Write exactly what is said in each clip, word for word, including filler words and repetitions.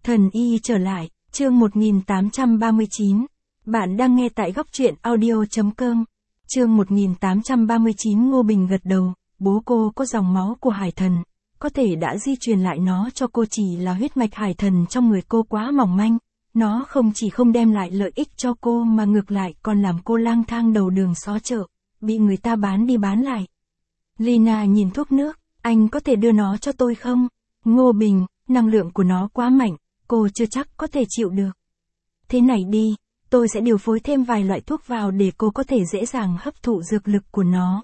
Thần y trở lại, chương một nghìn tám trăm ba mươi chín. Bạn đang nghe tại góc truyện audio chấm com. Chương một nghìn tám trăm ba mươi chín. Ngô Bình gật đầu, bố cô có dòng máu của hải thần, có thể đã di truyền lại nó cho cô, chỉ là huyết mạch hải thần trong người cô quá mỏng manh. Nó không chỉ không đem lại lợi ích cho cô mà ngược lại còn làm cô lang thang đầu đường xó chợ, bị người ta bán đi bán lại. Lina nhìn thuốc nước, anh có thể đưa nó cho tôi không? Ngô Bình, năng lượng của nó quá mạnh, cô chưa chắc có thể chịu được. Thế này đi, tôi sẽ điều phối thêm vài loại thuốc vào để cô có thể dễ dàng hấp thụ dược lực của nó.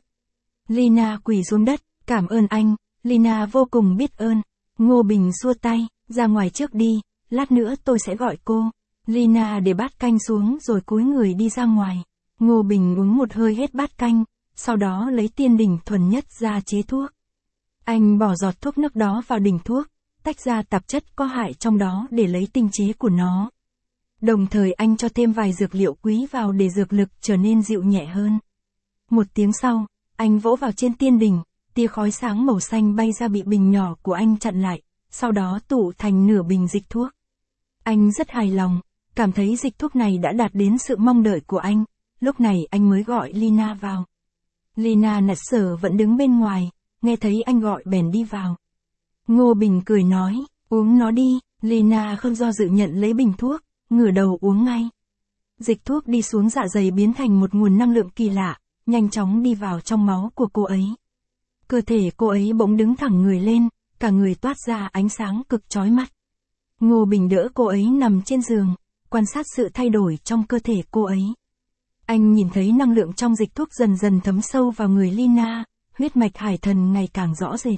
Lina quỳ xuống đất, cảm ơn anh. Lina vô cùng biết ơn. Ngô Bình xua tay, ra ngoài trước đi, lát nữa tôi sẽ gọi cô. Lina để bát canh xuống rồi cúi người đi ra ngoài. Ngô Bình uống một hơi hết bát canh, sau đó lấy tiên đỉnh thuần nhất ra chế thuốc. Anh bỏ giọt thuốc nước đó vào đỉnh thuốc, tách ra tạp chất có hại trong đó để lấy tinh chế của nó. Đồng thời anh cho thêm vài dược liệu quý vào để dược lực trở nên dịu nhẹ hơn. Một tiếng sau, anh vỗ vào trên tiên đỉnh, tia khói sáng màu xanh bay ra bị bình nhỏ của anh chặn lại, sau đó tụ thành nửa bình dịch thuốc. Anh rất hài lòng, cảm thấy dịch thuốc này đã đạt đến sự mong đợi của anh, lúc này anh mới gọi Lina vào. Lina nạt sở vẫn đứng bên ngoài, nghe thấy anh gọi bèn đi vào. Ngô Bình cười nói, uống nó đi. Lina không do dự nhận lấy bình thuốc, ngửa đầu uống ngay. Dịch thuốc đi xuống dạ dày biến thành một nguồn năng lượng kỳ lạ, nhanh chóng đi vào trong máu của cô ấy. Cơ thể cô ấy bỗng đứng thẳng người lên, cả người toát ra ánh sáng cực chói mắt. Ngô Bình đỡ cô ấy nằm trên giường, quan sát sự thay đổi trong cơ thể cô ấy. Anh nhìn thấy năng lượng trong dịch thuốc dần dần thấm sâu vào người Lina, huyết mạch hải thần ngày càng rõ rệt.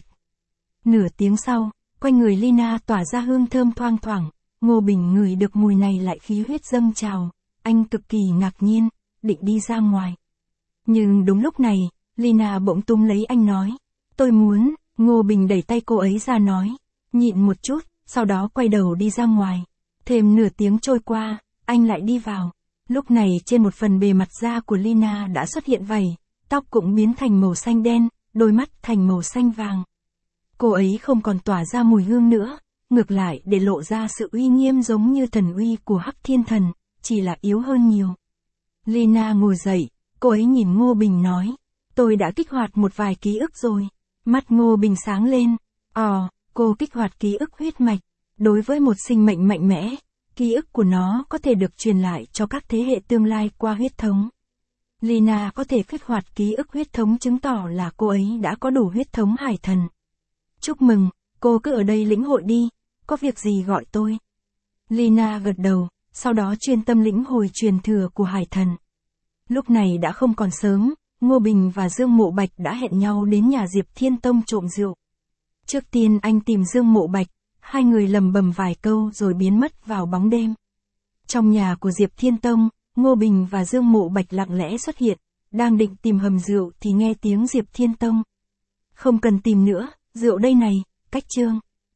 Nửa tiếng sau, quanh người Lina tỏa ra hương thơm thoang thoảng, Ngô Bình ngửi được mùi này lại khí huyết dâng trào, anh cực kỳ ngạc nhiên, định đi ra ngoài. Nhưng đúng lúc này, Lina bỗng túm lấy anh nói, tôi muốn. Ngô Bình đẩy tay cô ấy ra nói, nhịn một chút, sau đó quay đầu đi ra ngoài. Thêm nửa tiếng trôi qua, anh lại đi vào. Lúc này trên một phần bề mặt da của Lina đã xuất hiện vảy, tóc cũng biến thành màu xanh đen, đôi mắt thành màu xanh vàng. Cô ấy không còn tỏa ra mùi hương nữa, ngược lại để lộ ra sự uy nghiêm giống như thần uy của Hắc Thiên Thần, chỉ là yếu hơn nhiều. Lina ngồi dậy, cô ấy nhìn Ngô Bình nói, tôi đã kích hoạt một vài ký ức rồi. Mắt Ngô Bình sáng lên, ồ, cô kích hoạt ký ức huyết mạch. Đối với một sinh mệnh mạnh mẽ, ký ức của nó có thể được truyền lại cho các thế hệ tương lai qua huyết thống. Lina có thể kích hoạt ký ức huyết thống chứng tỏ là cô ấy đã có đủ huyết thống hải thần. Chúc mừng, cô cứ ở đây lĩnh hội đi, có việc gì gọi tôi. Lina gật đầu, sau đó chuyên tâm lĩnh hồi truyền thừa của hải thần. Lúc này đã không còn sớm, Ngô Bình và Dương Mộ Bạch đã hẹn nhau đến nhà Diệp Thiên Tông trộm rượu. Trước tiên anh tìm Dương Mộ Bạch, hai người lầm bầm vài câu rồi biến mất vào bóng đêm. Trong nhà của Diệp Thiên Tông, Ngô Bình và Dương Mộ Bạch lặng lẽ xuất hiện, đang định tìm hầm rượu thì nghe tiếng Diệp Thiên Tông. Không cần tìm nữa, rượu đây này, cách chương.